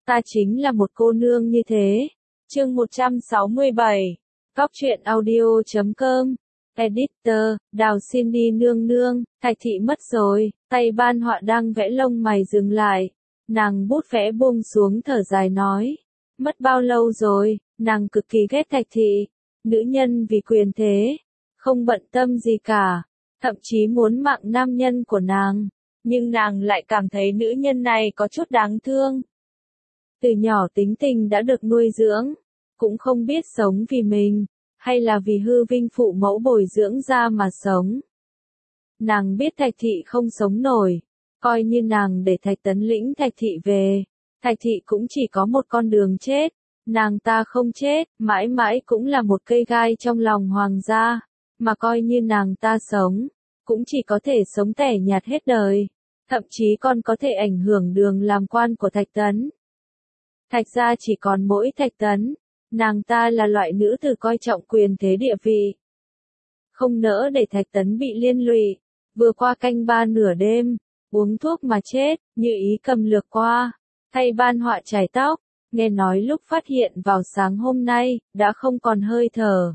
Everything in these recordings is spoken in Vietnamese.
ta chính là một cô nương như thế. Chương 167. Góc truyện audio.com. Editor, Đào xin đi nương nương, Thạch thị mất rồi, tay ban họa đang vẽ lông mày dừng lại. Nàng bút vẽ buông xuống thở dài nói. Mất bao lâu rồi, nàng cực kỳ ghét Thạch thị. Nữ nhân vì quyền thế, không bận tâm gì cả, thậm chí muốn mạng nam nhân của nàng. Nhưng nàng lại cảm thấy nữ nhân này có chút đáng thương. Từ nhỏ tính tình đã được nuôi dưỡng, cũng không biết sống vì mình, hay là vì hư vinh phụ mẫu bồi dưỡng ra mà sống. Nàng biết Thạch thị không sống nổi, coi như nàng để Thạch Tấn lĩnh Thạch thị về, Thạch thị cũng chỉ có một con đường chết, nàng ta không chết, mãi mãi cũng là một cây gai trong lòng hoàng gia, mà coi như nàng ta sống, cũng chỉ có thể sống tẻ nhạt hết đời, thậm chí còn có thể ảnh hưởng đường làm quan của Thạch Tấn. Thạch gia chỉ còn mỗi Thạch Tấn, nàng ta là loại nữ tử coi trọng quyền thế địa vị. Không nỡ để Thạch Tấn bị liên lụy, vừa qua canh ba nửa đêm, uống thuốc mà chết, Như Ý cầm lược qua, thay ban họa chải tóc, nghe nói lúc phát hiện vào sáng hôm nay, đã không còn hơi thở.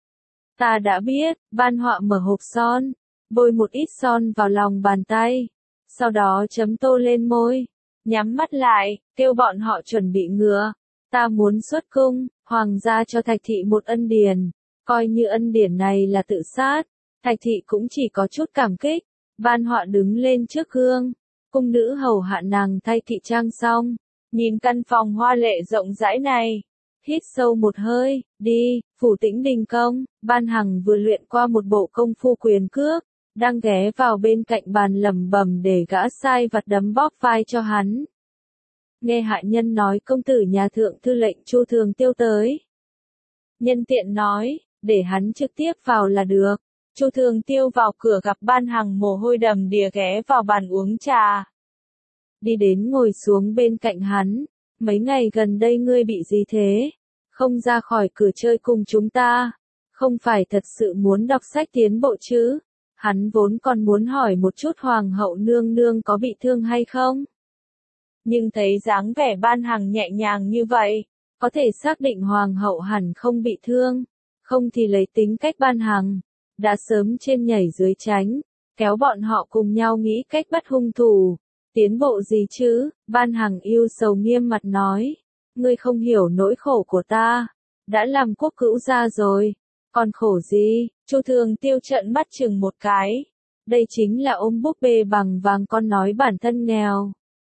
Ta đã biết, ban họa mở hộp son, bôi một ít son vào lòng bàn tay, sau đó chấm tô lên môi, nhắm mắt lại, kêu bọn họ chuẩn bị ngựa. Ta muốn xuất cung, hoàng gia cho Thạch thị một ân điển, coi như ân điển này là tự sát, Thạch thị cũng chỉ có chút cảm kích. Ban họa đứng lên trước gương, cung nữ hầu hạ nàng thay thị trang xong, nhìn căn phòng hoa lệ rộng rãi này, hít sâu một hơi, đi, Phủ Tĩnh Đình công. Ban Hằng vừa luyện qua một bộ công phu quyền cước, đang ghé vào bên cạnh bàn lẩm bẩm để gã sai vặt đấm bóp vai cho hắn. Nghe hạ nhân nói công tử nhà thượng thư lệnh Chu Thường Tiêu tới. Nhân tiện nói, để hắn trực tiếp vào là được. Chu Thường Tiêu vào cửa gặp Ban Hằng mồ hôi đầm đìa ghé vào bàn uống trà. Đi đến ngồi xuống bên cạnh hắn, mấy ngày gần đây ngươi bị gì thế? Không ra khỏi cửa chơi cùng chúng ta, không phải thật sự muốn đọc sách tiến bộ chứ? Hắn vốn còn muốn hỏi một chút hoàng hậu nương nương có bị thương hay không? Nhưng thấy dáng vẻ Ban Hằng nhẹ nhàng như vậy, có thể xác định hoàng hậu hẳn không bị thương, không thì lấy tính cách Ban Hằng, đã sớm trên nhảy dưới tránh, kéo bọn họ cùng nhau nghĩ cách bắt hung thủ. Tiến bộ gì chứ? Ban Hằng yêu sầu nghiêm mặt nói, ngươi không hiểu nỗi khổ của ta, đã làm quốc cữu gia rồi, còn khổ gì? Chu Thường Tiêu trợn mắt chừng một cái, đây chính là ôm búp bê bằng vàng con nói bản thân nghèo.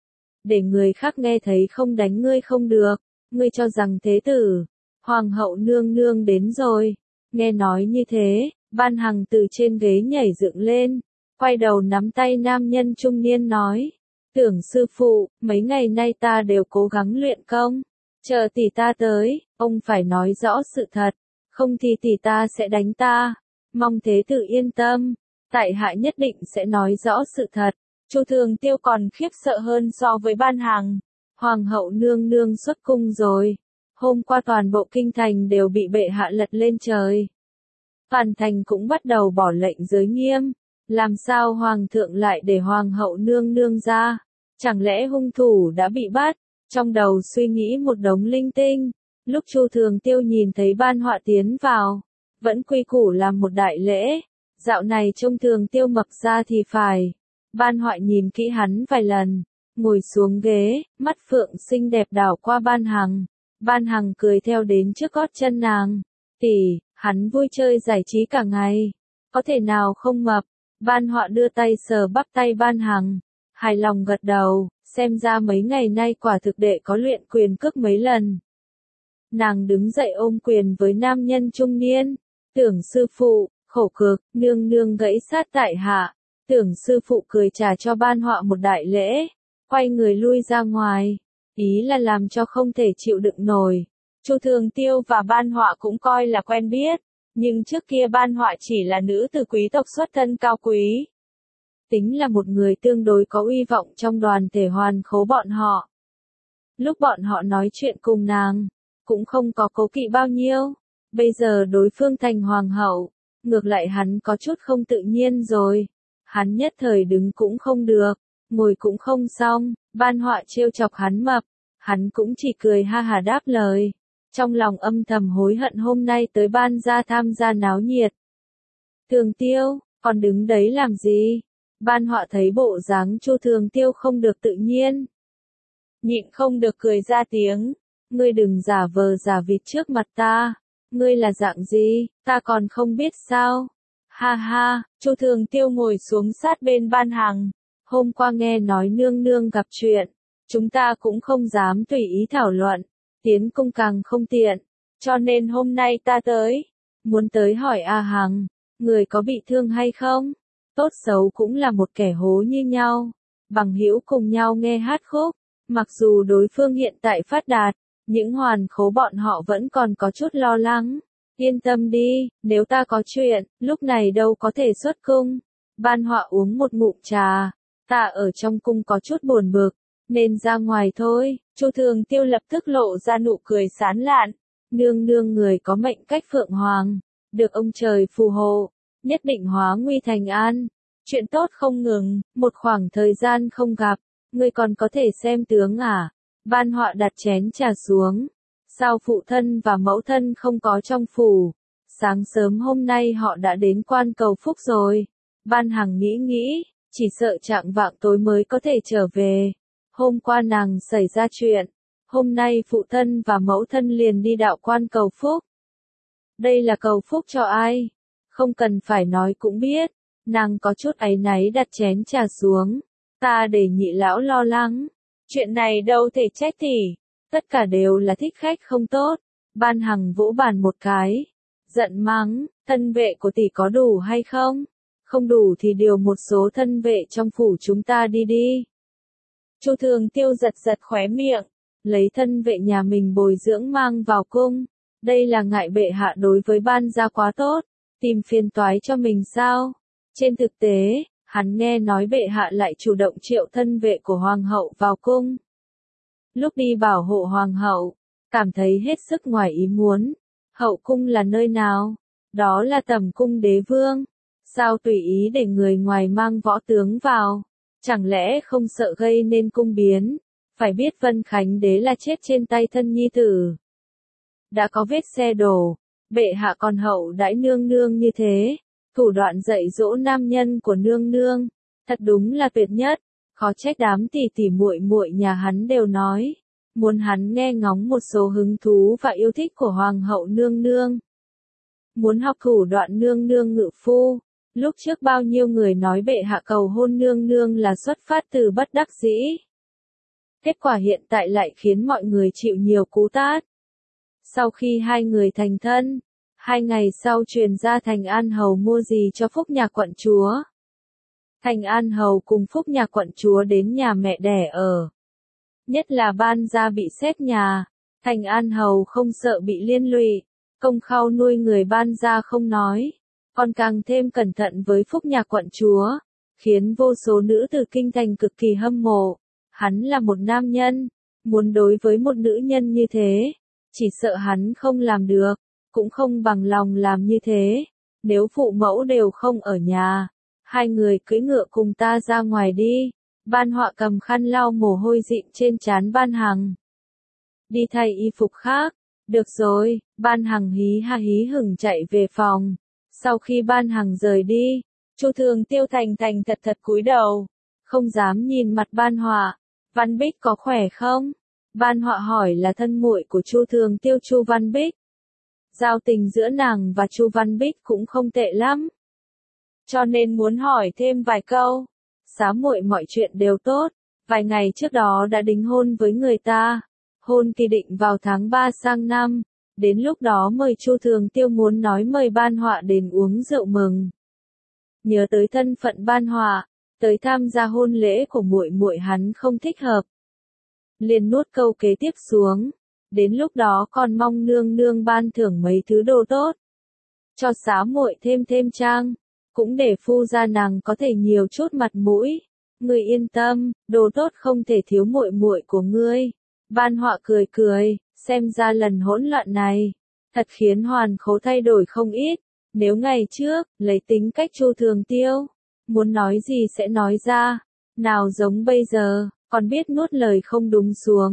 Để người khác nghe thấy không đánh ngươi không được, ngươi cho rằng thế tử, hoàng hậu nương nương đến rồi. Nghe nói như thế, Ban Hằng từ trên ghế nhảy dựng lên, quay đầu nắm tay nam nhân trung niên nói, Tưởng sư phụ, mấy ngày nay ta đều cố gắng luyện công, chờ tỷ ta tới, ông phải nói rõ sự thật, không thì tỷ ta sẽ đánh ta, mong thế tử yên tâm, tại hạ nhất định sẽ nói rõ sự thật. Chu Thường Tiêu còn khiếp sợ hơn so với Ban Hằng, hoàng hậu nương nương xuất cung rồi, hôm qua toàn bộ kinh thành đều bị bệ hạ lật lên trời. Toàn thành cũng bắt đầu bỏ lệnh giới nghiêm, làm sao hoàng thượng lại để hoàng hậu nương nương ra, chẳng lẽ hung thủ đã bị bắt, trong đầu suy nghĩ một đống linh tinh, lúc Chu Thường Tiêu nhìn thấy Ban họa tiến vào, vẫn quy củ làm một đại lễ, dạo này trông Thường Tiêu mập ra thì phải. Ban họa nhìn kỹ hắn vài lần, ngồi xuống ghế, mắt phượng xinh đẹp đảo qua Ban Hằng. Ban Hằng cười theo đến trước gót chân nàng. Tỷ, hắn vui chơi giải trí cả ngày, có thể nào không mập? Ban họa đưa tay sờ bắp tay Ban Hằng, hài lòng gật đầu, xem ra mấy ngày nay quả thực đệ có luyện quyền cước mấy lần. Nàng đứng dậy ôm quyền với nam nhân trung niên, Tưởng sư phụ, khổ cực, nương nương gãy sát tại hạ. Tưởng sư phụ cười trả cho Ban họa một đại lễ, quay người lui ra ngoài, ý là làm cho không thể chịu đựng nổi. Chu Thường Tiêu và Ban họa cũng coi là quen biết, nhưng trước kia Ban họa chỉ là nữ từ quý tộc xuất thân cao quý. Tính là một người tương đối có uy vọng trong đoàn thể hoàn khố bọn họ. Lúc bọn họ nói chuyện cùng nàng, cũng không có cố kỵ bao nhiêu, bây giờ đối phương thành hoàng hậu, ngược lại hắn có chút không tự nhiên rồi. Hắn nhất thời đứng cũng không được, ngồi cũng không xong, Ban họa trêu chọc hắn mập, Hắn cũng chỉ cười ha hà đáp lời. Trong lòng âm thầm hối hận hôm nay tới ban gia tham gia náo nhiệt. Thường Tiêu, còn đứng đấy làm gì? Ban Họa thấy bộ dáng Chu Thường Tiêu không được tự nhiên. Nhịn không được cười ra tiếng. Ngươi đừng giả vờ giả vịt trước mặt ta. Ngươi là dạng gì, ta còn không biết sao. Ha ha, Chu Thường Tiêu ngồi xuống sát bên Ban Hằng. Hôm qua nghe nói nương nương gặp chuyện. Chúng ta cũng không dám tùy ý thảo luận. Tiến cung càng không tiện. Cho nên hôm nay ta tới. Muốn tới hỏi A Hằng. Người có bị thương hay không? Tốt xấu cũng là một kẻ hố như nhau. Bằng hữu cùng nhau nghe hát khúc. Mặc dù đối phương hiện tại phát đạt. Những hoàn khố bọn họ vẫn còn có chút lo lắng. Yên tâm đi, nếu ta có chuyện, lúc này đâu có thể xuất cung. Ban Họa uống một ngụm trà. Ta ở trong cung có chút buồn bực. Nên ra ngoài thôi. Chu Thường Tiêu lập tức lộ ra nụ cười sán lạn. Nương nương người có mệnh cách phượng hoàng. Được ông trời phù hộ. Nhất định hóa nguy thành an. Chuyện tốt không ngừng. Một khoảng thời gian không gặp. Ngươi còn có thể xem tướng à? Ban Họa đặt chén trà xuống. Sao phụ thân và mẫu thân không có trong phủ? Sáng sớm hôm nay họ đã đến quan cầu phúc rồi. Ban Hằng nghĩ, chỉ sợ chạng vạng tối mới có thể trở về. Hôm qua nàng xảy ra chuyện. Hôm nay phụ thân và mẫu thân liền đi đạo quan cầu phúc. Đây là cầu phúc cho ai? Không cần phải nói cũng biết. Nàng có chút áy náy đặt chén trà xuống. Ta để nhị lão lo lắng. Chuyện này đâu thể trách tỷ. Tất cả đều là thích khách không tốt. Ban Hằng vỗ bàn một cái. Giận mắng, thân vệ của tỷ có đủ hay không? Không đủ thì điều một số thân vệ trong phủ chúng ta đi đi. Chu Thường Tiêu giật giật khóe miệng. Lấy thân vệ nhà mình bồi dưỡng mang vào cung. Đây là ngại bệ hạ đối với ban gia quá tốt. Tìm phiền toái cho mình sao? Trên thực tế, hắn nghe nói bệ hạ lại chủ động triệu thân vệ của hoàng hậu vào cung. Lúc đi bảo hộ hoàng hậu, cảm thấy hết sức ngoài ý muốn. Hậu cung là nơi nào? Đó là tẩm cung đế vương. Sao tùy ý để người ngoài mang võ tướng vào? Chẳng lẽ không sợ gây nên cung biến? Phải biết Vân Khánh đế là chết trên tay thân nhi tử. Đã có vết xe đổ, bệ hạ còn hậu đãi nương nương như thế. Thủ đoạn dạy dỗ nam nhân của nương nương, thật đúng là tuyệt nhất. Khó trách đám tỷ tỷ muội muội nhà hắn đều nói, muốn hắn nghe ngóng một số hứng thú và yêu thích của hoàng hậu nương nương. Muốn học thủ đoạn nương nương ngự phu. Lúc trước bao nhiêu người nói bệ hạ cầu hôn nương nương là xuất phát từ bất đắc dĩ. Kết quả hiện tại lại khiến mọi người chịu nhiều cú tát. Sau khi hai người thành thân, 2 ngày sau truyền ra Thành An Hầu mua gì cho Phúc nhà quận chúa. Thành An Hầu cùng Phúc nhà quận chúa đến nhà mẹ đẻ ở. Nhất là ban gia bị xét nhà, Thành An Hầu không sợ bị liên lụy, công khau nuôi người ban gia không nói, còn càng thêm cẩn thận với Phúc nhà quận chúa, khiến vô số nữ từ kinh thành cực kỳ hâm mộ. Hắn là một nam nhân, muốn đối với một nữ nhân như thế, chỉ sợ hắn không làm được, cũng không bằng lòng làm như thế. Nếu phụ mẫu đều không ở nhà, hai người cưỡi ngựa cùng ta ra ngoài đi. Ban Họa cầm khăn lau mồ hôi dịn trên trán Ban Hằng. Đi thay y phục khác. Được rồi, Ban Hằng hí ha hí hửng chạy về phòng. Sau khi Ban Hằng rời đi, Chu Thường Tiêu thành thành thật thật cúi đầu, không dám nhìn mặt Ban Họa. Văn Bích có khỏe không? Ban Họa hỏi là thân muội của Chu Thường Tiêu Chu Văn Bích. Giao tình giữa nàng và Chu Văn Bích cũng không tệ lắm. Cho nên muốn hỏi thêm vài câu. Xá muội mọi chuyện đều tốt, vài ngày trước đó đã đính hôn với người ta. Hôn kỳ định vào tháng 3 sang năm, đến lúc đó mời Chu Thường Tiêu muốn nói mời Ban Họa đến uống rượu mừng. Nhớ tới thân phận Ban Họa, tới tham gia hôn lễ của muội muội hắn không thích hợp. Liền nuốt câu kế tiếp xuống, đến lúc đó còn mong nương nương ban thưởng mấy thứ đồ tốt. Cho xá muội thêm trang. Cũng để phu gia nàng có thể nhiều chút mặt mũi. Ngươi yên tâm, đồ tốt không thể thiếu muội muội của ngươi. Ban Họa cười, xem ra lần hỗn loạn này, thật khiến Hoàn Khố thay đổi không ít. Nếu ngày trước, lấy tính cách Chu Thường Tiêu, muốn nói gì sẽ nói ra, nào giống bây giờ, còn biết nuốt lời không đúng xuống.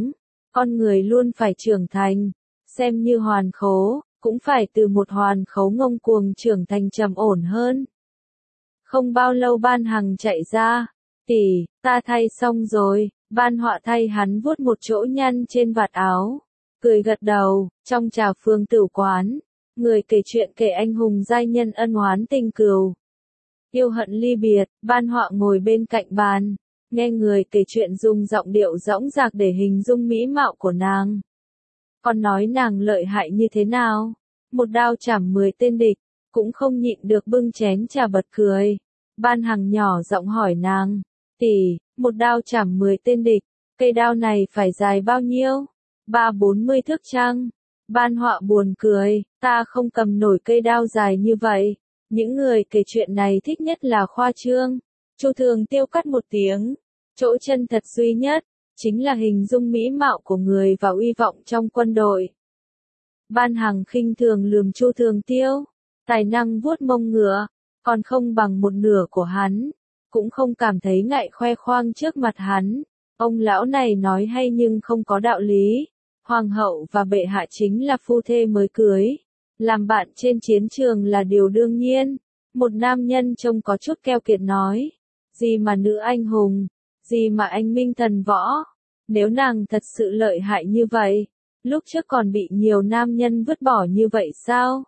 Con người luôn phải trưởng thành, xem như hoàn khố, cũng phải từ một hoàn khố ngông cuồng trưởng thành trầm ổn hơn. Không bao lâu Ban Hằng chạy ra, tỷ, ta thay xong rồi, Ban Họa thay hắn vuốt một chỗ nhăn trên vạt áo, cười gật đầu. Trong trà phương tử quán, người kể chuyện kể anh hùng giai nhân ân oán tình cừu, yêu hận ly biệt. Ban Họa ngồi bên cạnh bàn, nghe người kể chuyện dùng giọng điệu dõng dạc để hình dung mỹ mạo của nàng. Còn nói nàng lợi hại như thế nào, một đao chảm 10 tên địch, cũng không nhịn được bưng chén trà bật cười. Ban Hằng nhỏ giọng hỏi nàng, tỷ, một đao chảm 10 tên địch, cây đao này phải dài bao nhiêu? 30-40 thước chăng? Ban Họa buồn cười, ta không cầm nổi cây đao dài như vậy. Những người kể chuyện này thích nhất là khoa trương. Chu Thường Tiêu cắt một tiếng, chỗ chân thật duy nhất, chính là hình dung mỹ mạo của người và uy vọng trong quân đội. Ban Hằng khinh thường lườm Chu Thường Tiêu, tài năng vuốt mông ngựa, còn không bằng một nửa của hắn, cũng không cảm thấy ngại khoe khoang trước mặt hắn. Ông lão này nói hay nhưng không có đạo lý. Hoàng hậu và bệ hạ chính là phu thê mới cưới, làm bạn trên chiến trường là điều đương nhiên. Một nam nhân trông có chút keo kiệt nói, gì mà nữ anh hùng, gì mà anh minh thần võ, nếu nàng thật sự lợi hại như vậy, lúc trước còn bị nhiều nam nhân vứt bỏ như vậy sao?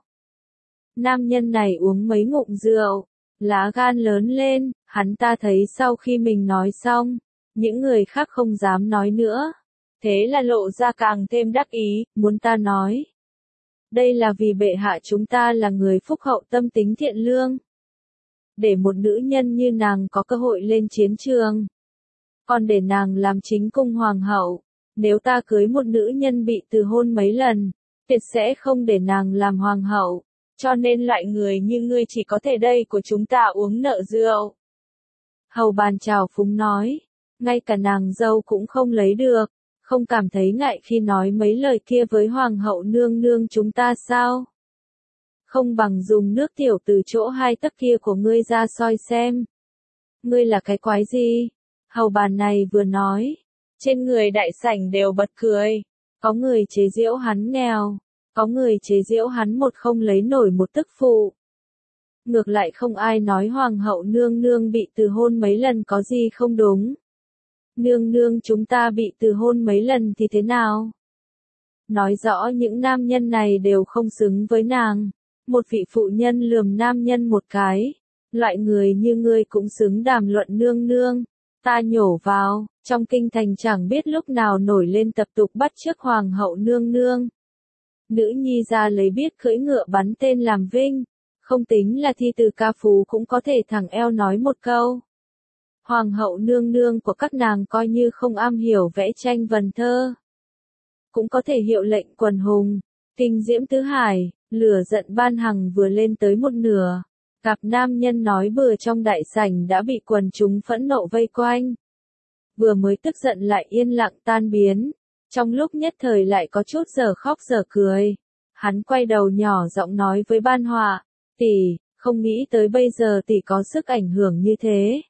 Nam nhân này uống mấy ngụm rượu, lá gan lớn lên, hắn ta thấy sau khi mình nói xong, những người khác không dám nói nữa. Thế là lộ ra càng thêm đắc ý, muốn ta nói. Đây là vì bệ hạ chúng ta là người phúc hậu tâm tính thiện lương. Để một nữ nhân như nàng có cơ hội lên chiến trường. Còn để nàng làm chính cung hoàng hậu. Nếu ta cưới một nữ nhân bị từ hôn mấy lần, tuyệt sẽ không để nàng làm hoàng hậu. Cho nên loại người như ngươi chỉ có thể đây của chúng ta uống nợ rượu. Hầu Bàn trào phúng nói, ngay cả nàng dâu cũng không lấy được. Không cảm thấy ngại khi nói mấy lời kia với hoàng hậu nương nương chúng ta sao? Không bằng dùng nước tiểu từ chỗ 2 tấc kia của ngươi ra soi xem. Ngươi là cái quái gì? Hầu Bàn này vừa nói, trên người đại sảnh đều bật cười. Có người chế giễu hắn nghèo, có người chế giễu hắn một không lấy nổi một tức phụ. Ngược lại không ai nói hoàng hậu nương nương bị từ hôn mấy lần có gì không đúng. Nương nương chúng ta bị từ hôn mấy lần thì thế nào? Nói rõ những nam nhân này đều không xứng với nàng. Một vị phụ nhân lườm nam nhân một cái. Loại người như ngươi cũng xứng đàm luận nương nương. Ta nhổ vào, trong kinh thành chẳng biết lúc nào nổi lên tập tục bắt chước hoàng hậu nương nương. Nữ nhi ra lấy biết cưỡi ngựa bắn tên làm vinh. Không tính là thi từ ca phú cũng có thể thẳng eo nói một câu. Hoàng hậu nương nương của các nàng coi như không am hiểu vẽ tranh vần thơ. Cũng có thể hiệu lệnh quần hùng, kinh diễm tứ hải, lửa giận Ban Hằng vừa lên tới một nửa. Gặp nam nhân nói bừa trong đại sảnh đã bị quần chúng phẫn nộ vây quanh. Vừa mới tức giận lại yên lặng tan biến. Trong lúc nhất thời lại có chút giờ khóc giờ cười. Hắn quay đầu nhỏ giọng nói với Ban Họa, tỷ, không nghĩ tới bây giờ tỷ có sức ảnh hưởng như thế.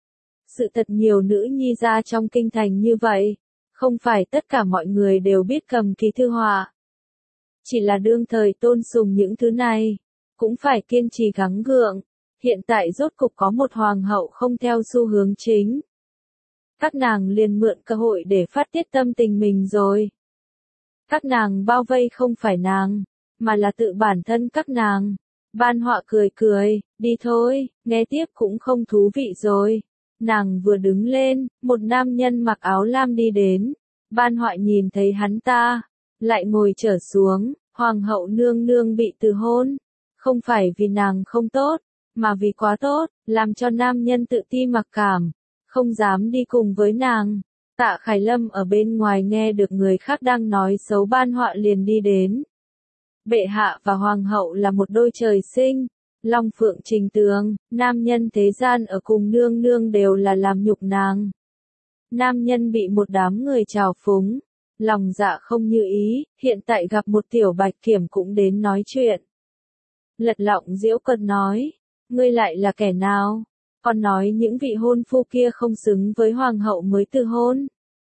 Sự thật nhiều nữ nhi ra trong kinh thành như vậy, không phải tất cả mọi người đều biết cầm kỳ thư họa. Chỉ là đương thời tôn sùng những thứ này, cũng phải kiên trì gắng gượng. Hiện tại rốt cục có một hoàng hậu không theo xu hướng chính. Các nàng liền mượn cơ hội để phát tiết tâm tình mình rồi. Các nàng bao vây không phải nàng, mà là tự bản thân các nàng. Ban Họa cười cười, đi thôi, nghe tiếp cũng không thú vị rồi. Nàng vừa đứng lên, một nam nhân mặc áo lam đi đến. Ban Họa nhìn thấy hắn ta, lại ngồi trở xuống. Hoàng hậu nương nương bị từ hôn, không phải vì nàng không tốt, mà vì quá tốt, làm cho nam nhân tự ti mặc cảm, không dám đi cùng với nàng. Tạ Khải Lâm ở bên ngoài nghe được người khác đang nói xấu Ban Họa liền đi đến. Bệ hạ và hoàng hậu là một đôi trời sinh. Long phượng trình tường, nam nhân thế gian ở cùng nương nương đều là làm nhục nàng. Nam nhân bị một đám người trào phúng, lòng dạ không như ý, hiện tại gặp một tiểu bạch kiểm cũng đến nói chuyện. Lật Lọng giễu cợt nói, ngươi lại là kẻ nào? Còn nói những vị hôn phu kia không xứng với hoàng hậu mới từ hôn.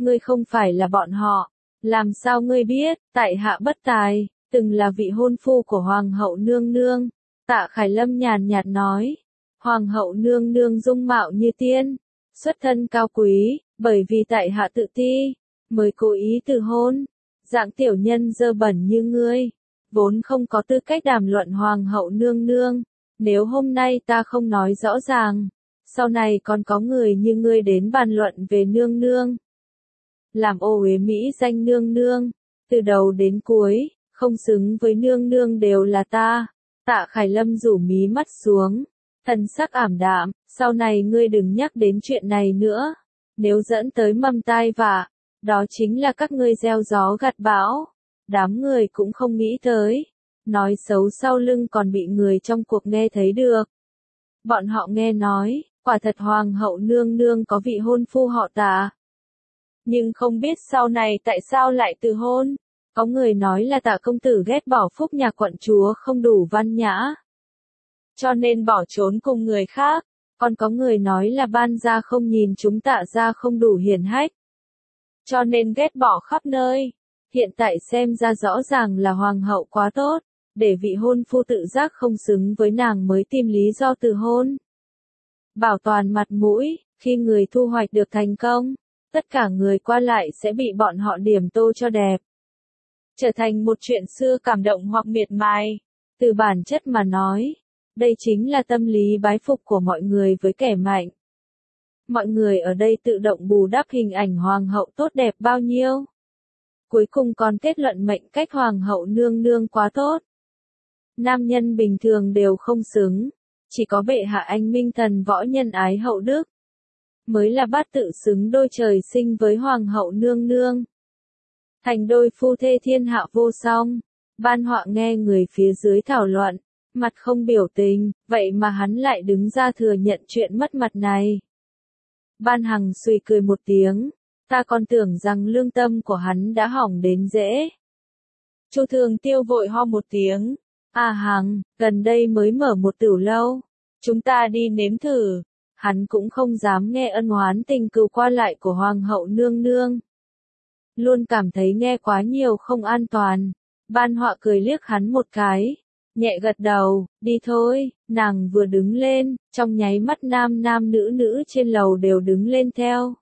Ngươi không phải là bọn họ. Làm sao ngươi biết? Tại hạ bất tài, từng là vị hôn phu của Hoàng hậu nương nương. Tạ Khải Lâm nhàn nhạt nói. Hoàng hậu nương nương dung mạo như tiên, xuất thân cao quý, bởi vì tại hạ tự ti, mới cố ý từ hôn. Dạng tiểu nhân dơ bẩn như ngươi, vốn không có tư cách đàm luận Hoàng hậu nương nương. Nếu hôm nay ta không nói rõ ràng, sau này còn có người như ngươi đến bàn luận về nương nương. Làm ô uế mỹ danh nương nương, từ đầu đến cuối, không xứng với nương nương đều là ta. Tạ Khải Lâm rủ mí mắt xuống, thần sắc ảm đạm, sau này ngươi đừng nhắc đến chuyện này nữa. Nếu dẫn tới mầm tai vạ, đó chính là các ngươi gieo gió gặt bão. Đám người cũng không nghĩ tới, nói xấu sau lưng còn bị người trong cuộc nghe thấy được. Bọn họ nghe nói, quả thật Hoàng hậu nương nương có vị hôn phu họ Tạ. Nhưng không biết sau này tại sao lại từ hôn. Có người nói là Tạ công tử ghét bỏ phúc nhà quận chúa không đủ văn nhã, cho nên bỏ trốn cùng người khác. Còn có người nói là ban gia không nhìn chúng Tạ gia không đủ hiển hách, cho nên ghét bỏ khắp nơi. Hiện tại xem ra rõ ràng là hoàng hậu quá tốt, để vị hôn phu tự giác không xứng với nàng mới tìm lý do từ hôn. Bảo toàn mặt mũi, khi người thu hoạch được thành công, tất cả người qua lại sẽ bị bọn họ điểm tô cho đẹp. Trở thành một chuyện xưa cảm động hoặc miệt mài. Từ bản chất mà nói, đây chính là tâm lý bái phục của mọi người với kẻ mạnh. Mọi người ở đây tự động bù đắp hình ảnh hoàng hậu tốt đẹp bao nhiêu. Cuối cùng còn kết luận mệnh cách hoàng hậu nương nương quá tốt. Nam nhân bình thường đều không xứng, chỉ có bệ hạ anh minh thần võ nhân ái hậu đức mới là bát tự xứng đôi trời sinh với hoàng hậu nương nương. Thành đôi phu thê thiên hạ vô song. Ban Họa nghe người phía dưới thảo luận, mặt không biểu tình, vậy mà hắn lại đứng ra thừa nhận chuyện mất mặt này. Ban Hằng suy cười một tiếng, ta còn tưởng rằng lương tâm của hắn đã hỏng đến dễ. Chu Thường Tiêu vội ho một tiếng, Hằng, gần đây mới mở một tửu lâu, chúng ta đi nếm thử. Hắn cũng không dám nghe ân oán tình cừu qua lại của hoàng hậu nương nương. Luôn cảm thấy nghe quá nhiều không an toàn. Ban Họa cười liếc hắn một cái, nhẹ gật đầu, đi thôi. Nàng vừa đứng lên, trong nháy mắt nam nam nữ nữ trên lầu đều đứng lên theo.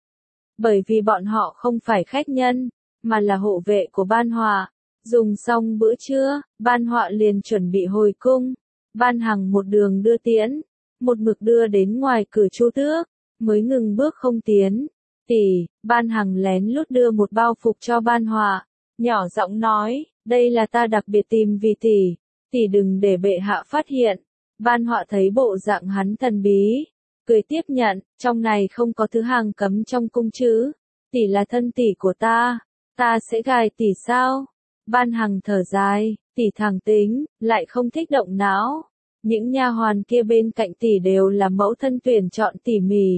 Bởi vì bọn họ không phải khách nhân, mà là hộ vệ của Ban Họa. Dùng xong bữa trưa, Ban Họa liền chuẩn bị hồi cung. Ban Hằng một đường đưa tiễn, một mực đưa đến ngoài cửa Chu Tước, mới ngừng bước không tiến. Tỷ, Ban Hằng lén lút đưa một bao phục cho Ban Họa, nhỏ giọng nói, đây là ta đặc biệt tìm vì tỷ, tỷ đừng để bệ hạ phát hiện. Ban Họa thấy bộ dạng hắn thần bí, cười tiếp nhận, trong này không có thứ hàng cấm trong cung chứ, tỷ là thân tỷ của ta sẽ gài tỷ sao? Ban Hằng thở dài, tỷ thẳng tính, lại không thích động não. Những nha hoàn kia bên cạnh tỷ đều là mẫu thân tuyển chọn tỉ mỉ.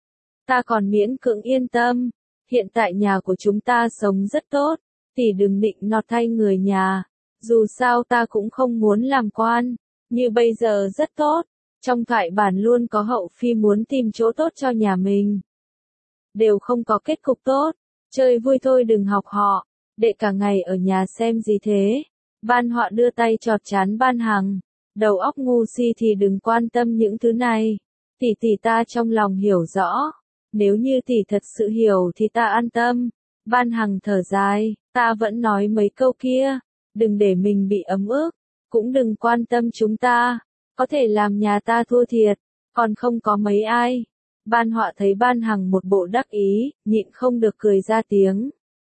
Ta còn miễn cưỡng yên tâm, hiện tại nhà của chúng ta sống rất tốt, tỷ đừng định nọt thay người nhà, dù sao ta cũng không muốn làm quan, như bây giờ rất tốt, trong thoại bản luôn có hậu phi muốn tìm chỗ tốt cho nhà mình. Đều không có kết cục tốt, chơi vui thôi đừng học họ, đệ cả ngày ở nhà xem gì thế. Ban Họa đưa tay chọt chán Ban Hằng, đầu óc ngu si thì đừng quan tâm những thứ này, tỷ ta trong lòng hiểu rõ. Nếu như tỷ thật sự hiểu thì ta an tâm. Ban Hằng thở dài, ta vẫn nói mấy câu kia, đừng để mình bị ấm ức, cũng đừng quan tâm chúng ta, có thể làm nhà ta thua thiệt, còn không có mấy ai. Ban Họa thấy Ban Hằng một bộ đắc ý, nhịn không được cười ra tiếng.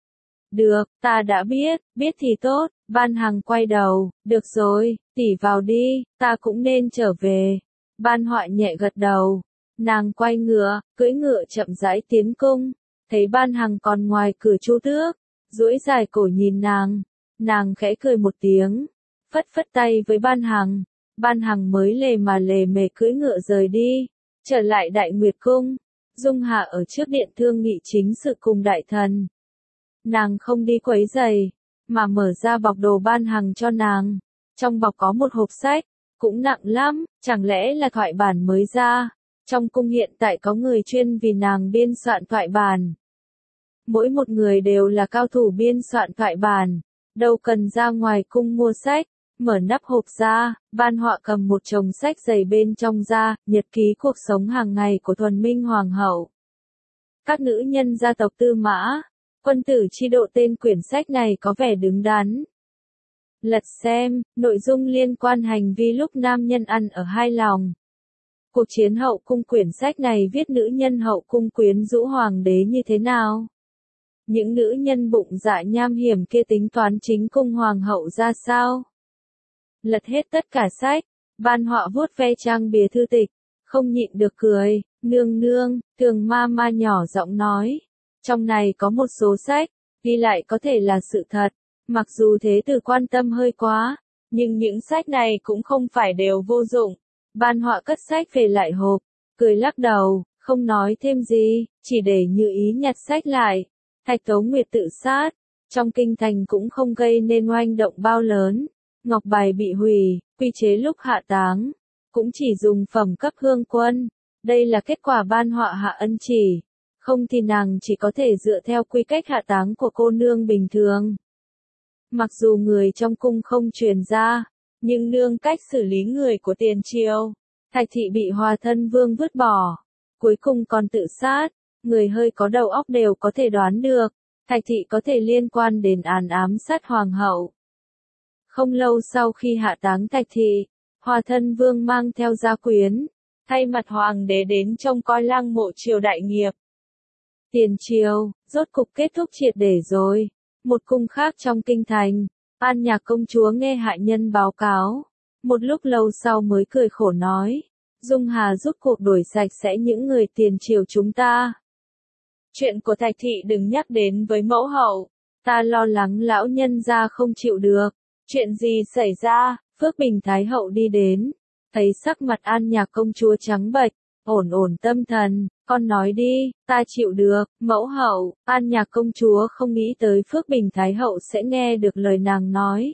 Được, ta đã biết thì tốt. Ban Hằng quay đầu, được rồi, tỷ vào đi, ta cũng nên trở về. Ban Họa nhẹ gật đầu. Nàng quay ngựa, cưỡi ngựa chậm rãi tiến cung, thấy Ban Hằng còn ngoài cửa Chu Tước, duỗi dài cổ nhìn nàng khẽ cười một tiếng, phất phất tay với Ban Hằng. Ban Hằng mới lề mà lề mề cưỡi ngựa rời đi, trở lại Đại Nguyệt cung. Dung Hạ ở trước điện thương nghị chính sự cùng đại thần. Nàng không đi quấy rầy, mà mở ra bọc đồ Ban Hằng cho nàng. Trong bọc có một hộp sách, cũng nặng lắm, chẳng lẽ là thoại bản mới ra. Trong cung hiện tại có người chuyên vì nàng biên soạn thoại bản. Mỗi một người đều là cao thủ biên soạn thoại bản, đâu cần ra ngoài cung mua sách. Mở nắp hộp ra, Ban Họa cầm một chồng sách dày bên trong ra, nhật ký cuộc sống hàng ngày của Thuần Minh Hoàng hậu. Các nữ nhân gia tộc Tư Mã, Quân tử chi độ tên quyển sách này có vẻ đứng đắn. Lật xem, nội dung liên quan hành vi lúc nam nhân ăn ở hai lòng. Cuộc chiến hậu cung quyển sách này viết nữ nhân hậu cung quyến rũ hoàng đế như thế nào? Những nữ nhân bụng dạ nham hiểm kia tính toán chính cung hoàng hậu ra sao? Lật hết tất cả sách, Ban Họa vuốt ve trang bìa thư tịch, không nhịn được cười, nương nương, Thường ma ma nhỏ giọng nói. Trong này có một số sách, ghi lại có thể là sự thật, mặc dù thế tử quan tâm hơi quá, nhưng những sách này cũng không phải đều vô dụng. Ban Họa cất sách về lại hộp, cười lắc đầu, không nói thêm gì, chỉ để Như Ý nhặt sách lại. Thạch Tấu Nguyệt tự sát, trong kinh thành cũng không gây nên oanh động bao lớn. Ngọc bài bị hủy, quy chế lúc hạ táng, cũng chỉ dùng phẩm cấp hương quân. Đây là kết quả Ban Họa hạ ân chỉ. Không thì nàng chỉ có thể dựa theo quy cách hạ táng của cô nương bình thường. Mặc dù người trong cung không truyền ra, nhưng nương cách xử lý người của tiền triều, Thạch thị bị Hòa Thân Vương vứt bỏ, cuối cùng còn tự sát. Người hơi có đầu óc đều có thể đoán được, Thạch thị có thể liên quan đến án ám sát hoàng hậu. Không lâu sau khi hạ táng Thạch thị, Hòa Thân Vương mang theo gia quyến, thay mặt hoàng đế đến trông coi lăng mộ triều đại nghiệp. Tiền triều, rốt cục kết thúc triệt để rồi. Một cung khác trong kinh thành, An Nhạc công chúa nghe hạ nhân báo cáo. Một lúc lâu sau mới cười khổ nói, Dung Hà rút cuộc đuổi sạch sẽ những người tiền triều chúng ta. Chuyện của Thạch thị đừng nhắc đến với mẫu hậu, ta lo lắng lão nhân gia không chịu được. Chuyện gì xảy ra? Phước Bình Thái hậu đi đến, thấy sắc mặt An Nhạc công chúa trắng bệch, ổn ổn tâm thần, con nói đi, ta chịu được. Mẫu hậu, An Nhạc công chúa không nghĩ tới Phước Bình Thái hậu sẽ nghe được lời nàng nói.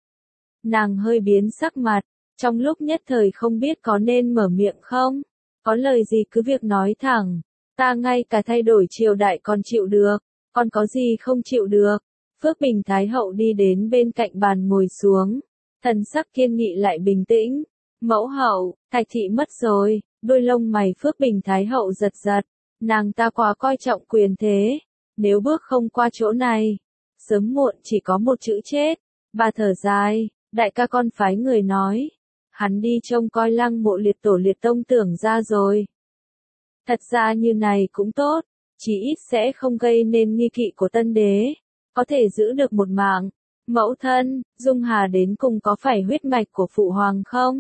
Nàng hơi biến sắc mặt, trong lúc nhất thời không biết có nên mở miệng không, có lời gì cứ việc nói thẳng, ta ngay cả thay đổi triều đại còn chịu được, còn có gì không chịu được. Phước Bình Thái hậu đi đến bên cạnh bàn ngồi xuống, thần sắc kiên nghị lại bình tĩnh. Mẫu hậu, Thạch thị mất rồi. Đôi lông mày Phước Bình Thái hậu giật giật, nàng ta quá coi trọng quyền thế, nếu bước không qua chỗ này, sớm muộn chỉ có một chữ chết. Bà thở dài, đại ca con phái người nói, hắn đi trông coi lăng mộ liệt tổ liệt tông Tưởng ra rồi. Thật ra như này cũng tốt, chỉ ít sẽ không gây nên nghi kỵ của tân đế, có thể giữ được một mạng. Mẫu thân, Dung Hà đến cùng có phải huyết mạch của phụ hoàng không?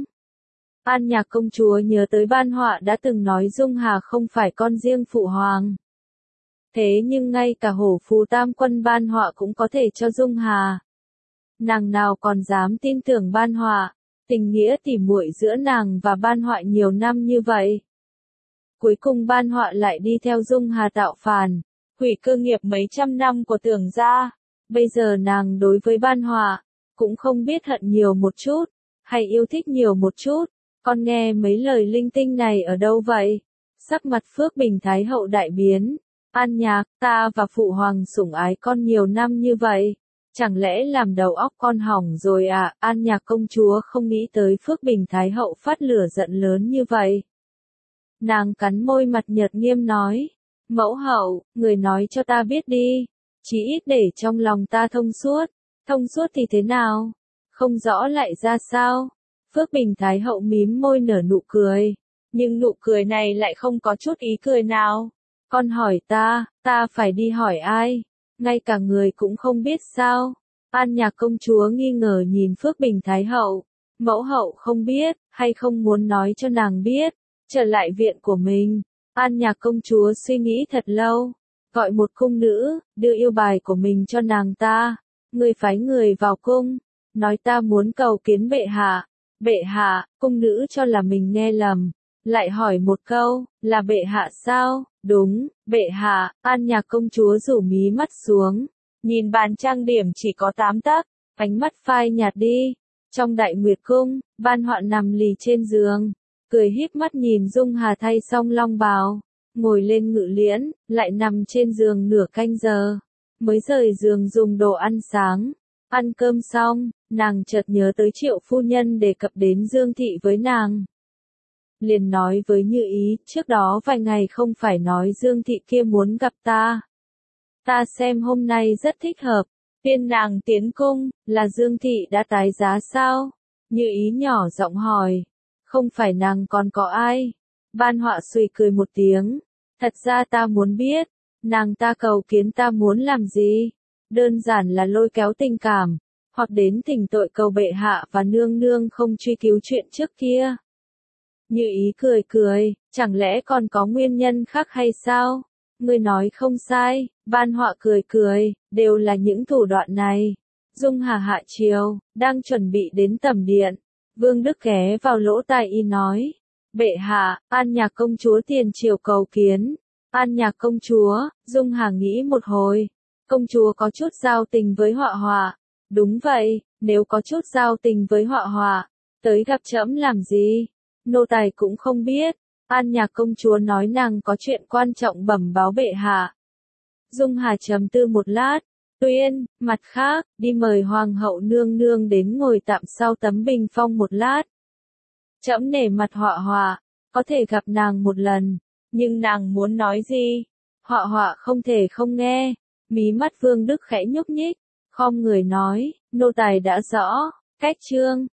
An Nhạc công chúa nhớ tới Ban Họa đã từng nói Dung Hà không phải con riêng phụ hoàng. Thế nhưng ngay cả hổ phù tam quân Ban Họa cũng có thể cho Dung Hà. Nàng nào còn dám tin tưởng Ban Họa, tình nghĩa tỉ muội giữa nàng và Ban Họa nhiều năm như vậy. Cuối cùng Ban Họa lại đi theo Dung Hà tạo phản, hủy cơ nghiệp mấy trăm năm của Tưởng gia. Bây giờ nàng đối với Ban Họa, cũng không biết hận nhiều một chút, hay yêu thích nhiều một chút. Con nghe mấy lời linh tinh này ở đâu vậy? Sắc mặt Phước Bình Thái hậu đại biến. An Nhạc, ta và phụ hoàng sủng ái con nhiều năm như vậy. Chẳng lẽ làm đầu óc con hỏng rồi à? An Nhạc công chúa không nghĩ tới Phước Bình Thái hậu phát lửa giận lớn như vậy. Nàng cắn môi mặt nhợt nghiêm nói. Mẫu hậu, người nói cho ta biết đi. Chí ít để trong lòng ta thông suốt. Thông suốt thì thế nào? Không rõ lại ra sao? Phước Bình Thái hậu mím môi nở nụ cười, nhưng nụ cười này lại không có chút ý cười nào. Con hỏi ta phải đi hỏi ai? Ngay cả người cũng không biết sao? An Nhạc công chúa nghi ngờ nhìn Phước Bình Thái hậu. Mẫu hậu không biết, hay không muốn nói cho nàng biết. Trở lại viện của mình, An Nhạc công chúa suy nghĩ thật lâu, gọi một cung nữ, đưa yêu bài của mình cho nàng ta. Người phái người vào cung, nói ta muốn cầu kiến bệ hạ. Bệ hạ, cung nữ cho là mình nghe lầm, lại hỏi một câu, là bệ hạ sao? Đúng, bệ hạ. An Nhạc công chúa rủ mí mắt xuống, nhìn bàn trang điểm chỉ có 8 tấc, ánh mắt phai nhạt đi. Trong Đại Nguyệt cung, Ban Họa nằm lì trên giường, cười híp mắt nhìn Dung Hà thay xong long bào, ngồi lên ngự liễn, lại nằm trên giường nửa canh giờ, mới rời giường dùng đồ ăn sáng. Ăn cơm xong, nàng chợt nhớ tới Triệu phu nhân đề cập đến Dương Thị với nàng. Liền nói với Như Ý, trước đó vài ngày không phải nói Dương Thị kia muốn gặp ta. Ta xem hôm nay rất thích hợp, khuyên nàng tiến cung, là Dương Thị đã tái giá sao? Như Ý nhỏ giọng hỏi, không phải nàng còn có ai? Ban Họa xùy cười một tiếng, thật ra ta muốn biết, nàng ta cầu kiến ta muốn làm gì? Đơn giản là lôi kéo tình cảm, hoặc đến thỉnh tội cầu bệ hạ và nương nương không truy cứu chuyện trước kia. Như Ý cười cười, chẳng lẽ còn có nguyên nhân khác hay sao? Ngươi nói không sai, Ban Họa cười cười, đều là những thủ đoạn này. Dung Hà hạ chiều, đang chuẩn bị đến tẩm điện. Vương Đức ghé vào lỗ tai y nói, bệ hạ, An Nhạc công chúa tiền triều cầu kiến. An Nhạc công chúa, Dung Hà nghĩ một hồi. Công chúa có chút giao tình với Họa Họa. Đúng vậy, nếu có chút giao tình với Họa Họa, tới gặp trẫm làm gì? Nô tài cũng không biết. An Nhạc công chúa nói nàng có chuyện quan trọng bẩm báo bệ hạ. Dung Hà trầm tư một lát. Tuyên, mặt khác, đi mời Hoàng hậu nương nương đến ngồi tạm sau tấm bình phong một lát. Trẫm nể mặt Họa Họa, có thể gặp nàng một lần, nhưng nàng muốn nói gì? Họa Họa không thể không nghe. Mí mắt Vương Đức khẽ nhúc nhích, khom người nói, nô tài đã rõ, cách chương.